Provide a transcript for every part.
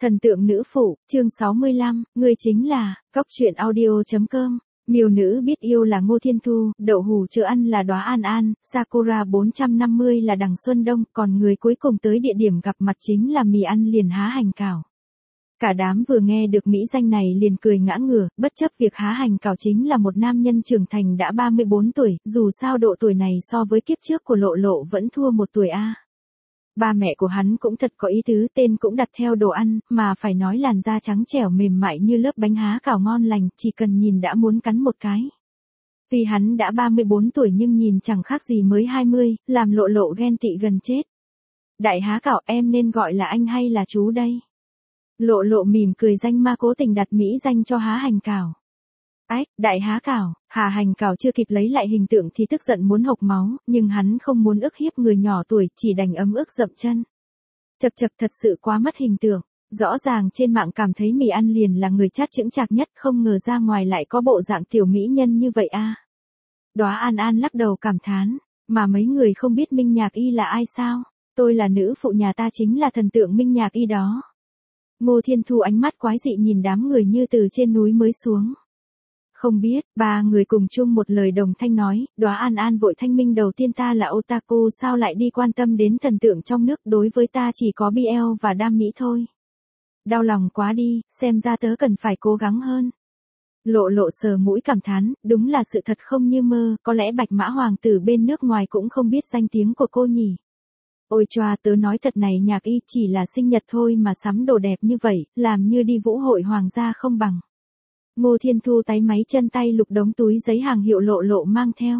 Thần tượng nữ phụ, chương 65, ngươi chính là, cóc truyện audio.com. Miêu nữ biết yêu là Ngô Thiên Thu, đậu hủ chờ ăn là Đóa An An, Sakura 450 là Đằng Xuân Đông, còn người cuối cùng tới địa điểm gặp mặt chính là mì ăn liền Há Hành Cảo. Cả đám vừa nghe được mỹ danh này liền cười ngã ngửa, bất chấp việc Há Hành Cảo chính là một nam nhân trưởng thành đã 34 tuổi, dù sao độ tuổi này so với kiếp trước của Lộ Lộ vẫn thua một tuổi a. Ba mẹ của hắn cũng thật có ý tứ, tên cũng đặt theo đồ ăn, mà phải nói làn da trắng trẻo mềm mại như lớp bánh há cảo ngon lành, chỉ cần nhìn đã muốn cắn một cái. Vì hắn đã 34 tuổi nhưng nhìn chẳng khác gì mới 20, làm Lộ Lộ ghen tị gần chết. Đại Há Cảo, em nên gọi là anh hay là chú đây? Lộ Lộ mỉm cười danh ma cố tình đặt mỹ danh cho Há Hành Cảo. Ách, Đại Há Cảo, Há Hành Cảo chưa kịp lấy lại hình tượng thì tức giận muốn hộc máu, nhưng hắn không muốn ức hiếp người nhỏ tuổi, chỉ đành ấm ức dậm chân. Chật chật, thật sự quá mất hình tượng, rõ ràng trên mạng cảm thấy mì ăn liền là người chát chững chạc nhất, không ngờ ra ngoài lại có bộ dạng tiểu mỹ nhân như vậy a. Đóa An An lắc đầu cảm thán, mà mấy người không biết Minh Nhạc Y là ai sao? Tôi là nữ phụ nhà ta chính là thần tượng Minh Nhạc Y đó. Ngô Thiên Thu ánh mắt quái dị nhìn đám người như từ trên núi mới xuống. Không biết, ba người cùng chung một lời đồng thanh nói, Đóa An An vội thanh minh đầu tiên ta là otaku sao lại đi quan tâm đến thần tượng trong nước, đối với ta chỉ có BL và đam mỹ thôi. Đau lòng quá đi, xem ra tớ cần phải cố gắng hơn. Lộ Lộ sờ mũi cảm thán, đúng là sự thật không như mơ, có lẽ Bạch Mã Hoàng tử bên nước ngoài cũng không biết danh tiếng của cô nhỉ. Ôi choa, tớ nói thật này, Nhạc Y chỉ là sinh nhật thôi mà sắm đồ đẹp như vậy, làm như đi vũ hội hoàng gia không bằng. Ngô Thiên Thu táy máy chân tay lục đống túi giấy hàng hiệu Lộ Lộ mang theo.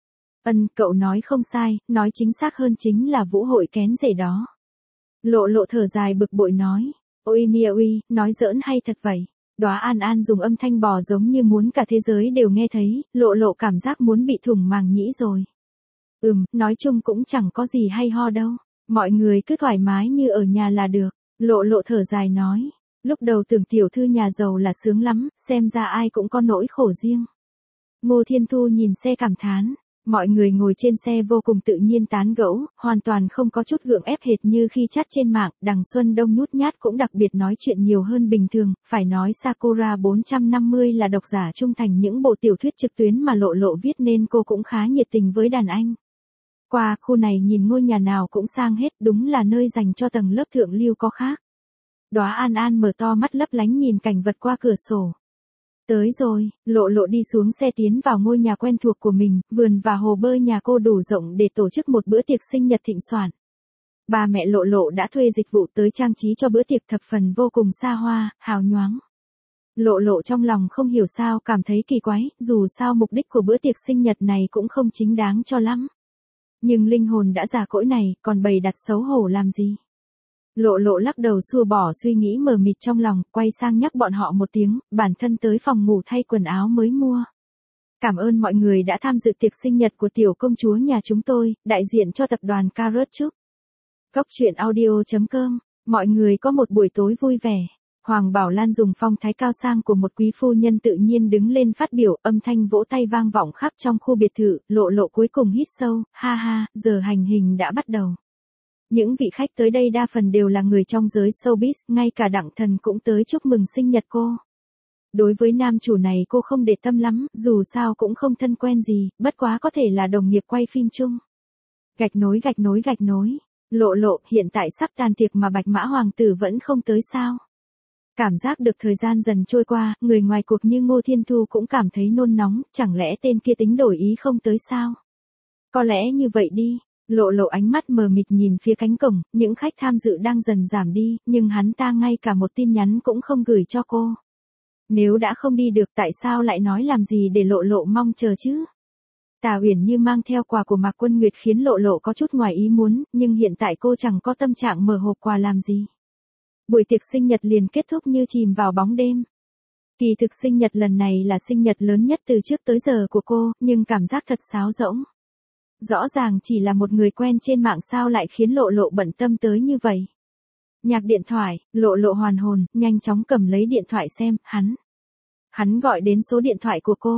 Cậu nói không sai, nói chính xác hơn chính là vũ hội kén rể đó. Lộ Lộ thở dài bực bội nói. Ôi Mia uy, nói giỡn hay thật vậy? Đóa An An dùng âm thanh bò giống như muốn cả thế giới đều nghe thấy, Lộ Lộ cảm giác muốn bị thủng màng nhĩ rồi. Nói chung cũng chẳng có gì hay ho đâu. Mọi người cứ thoải mái như ở nhà là được. Lộ Lộ thở dài nói. Lúc đầu tưởng tiểu thư nhà giàu là sướng lắm, xem ra ai cũng có nỗi khổ riêng. Ngô Thiên Thu nhìn xe cảm thán. Mọi người ngồi trên xe vô cùng tự nhiên tán gẫu, hoàn toàn không có chút gượng ép hệt như khi chat trên mạng. Đằng Xuân Đông nhút nhát cũng đặc biệt nói chuyện nhiều hơn bình thường, phải nói Sakura 450 là độc giả trung thành những bộ tiểu thuyết trực tuyến mà Lộ Lộ viết nên cô cũng khá nhiệt tình với đàn anh. Qua khu này nhìn ngôi nhà nào cũng sang hết, đúng là nơi dành cho tầng lớp thượng lưu có khác. Đóa An An mở to mắt lấp lánh nhìn cảnh vật qua cửa sổ. Tới rồi, Lộ Lộ đi xuống xe tiến vào ngôi nhà quen thuộc của mình, vườn và hồ bơi nhà cô đủ rộng để tổ chức một bữa tiệc sinh nhật thịnh soạn. Ba mẹ Lộ Lộ đã thuê dịch vụ tới trang trí cho bữa tiệc thập phần vô cùng xa hoa, hào nhoáng. Lộ Lộ trong lòng không hiểu sao cảm thấy kỳ quái, dù sao mục đích của bữa tiệc sinh nhật này cũng không chính đáng cho lắm. Nhưng linh hồn đã già cỗi này, còn bày đặt xấu hổ làm gì? Lộ Lộ lắc đầu xua bỏ suy nghĩ mờ mịt trong lòng, quay sang nhắc bọn họ một tiếng, bản thân tới phòng ngủ thay quần áo mới mua. Cảm ơn mọi người đã tham dự tiệc sinh nhật của tiểu công chúa nhà chúng tôi, đại diện cho tập đoàn Carrot chúc. Cóc truyện audio.com, mọi người có một buổi tối vui vẻ. Hoàng Bảo Lan dùng phong thái cao sang của một quý phu nhân tự nhiên đứng lên phát biểu, âm thanh vỗ tay vang vọng khắp trong khu biệt thự. Lộ Lộ cuối cùng hít sâu, ha ha, giờ hành hình đã bắt đầu. Những vị khách tới đây đa phần đều là người trong giới showbiz, ngay cả Đặng Thần cũng tới chúc mừng sinh nhật cô. Đối với nam chủ này cô không để tâm lắm, dù sao cũng không thân quen gì, bất quá có thể là đồng nghiệp quay phim chung. Gạch nối. Lộ Lộ, hiện tại sắp tan tiệc mà Bạch Mã Hoàng tử vẫn không tới sao? Cảm giác được thời gian dần trôi qua, người ngoài cuộc như Ngô Thiên Thu cũng cảm thấy nôn nóng, chẳng lẽ tên kia tính đổi ý không tới sao? Có lẽ như vậy đi. Lộ Lộ ánh mắt mờ mịt nhìn phía cánh cổng, những khách tham dự đang dần giảm đi, nhưng hắn ta ngay cả một tin nhắn cũng không gửi cho cô. Nếu đã không đi được tại sao lại nói làm gì để Lộ Lộ mong chờ chứ? Tà Uyển Như mang theo quà của Mạc Quân Nguyệt khiến Lộ Lộ có chút ngoài ý muốn, nhưng hiện tại cô chẳng có tâm trạng mở hộp quà làm gì. Buổi tiệc sinh nhật liền kết thúc như chìm vào bóng đêm. Kỳ thực sinh nhật lần này là sinh nhật lớn nhất từ trước tới giờ của cô, nhưng cảm giác thật sáo rỗng. Rõ ràng chỉ là một người quen trên mạng sao lại khiến Lộ Lộ bận tâm tới như vậy. Nhạc điện thoại, Lộ Lộ hoàn hồn, nhanh chóng cầm lấy điện thoại xem, Hắn gọi đến số điện thoại của cô.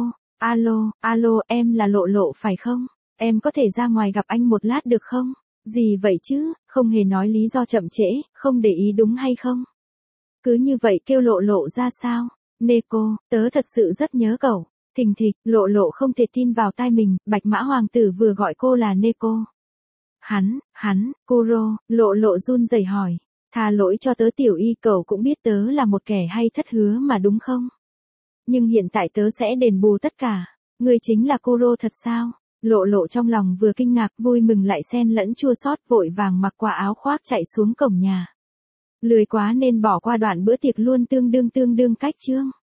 Alo, em là Lộ Lộ phải không? Em có thể ra ngoài gặp anh một lát được không? Gì vậy chứ, không hề nói lý do chậm trễ, không để ý đúng hay không? cứ như vậy kêu Lộ Lộ ra sao? Neko, tớ thật sự rất nhớ cậu. Thình thịch, Lộ Lộ không thể tin vào tai mình, Bạch Mã Hoàng tử vừa gọi cô là Neko. Kuro, Lộ Lộ run rẩy hỏi. Tha lỗi cho tớ tiểu y, cậu cũng biết tớ là một kẻ hay thất hứa mà đúng không? Nhưng hiện tại tớ sẽ đền bù tất cả. Ngươi chính là Kuro thật sao? Lộ Lộ trong lòng vừa kinh ngạc vui mừng lại xen lẫn chua xót, vội vàng mặc qua áo khoác chạy xuống cổng nhà. Lười quá nên bỏ qua đoạn bữa tiệc luôn, tương đương cách chương.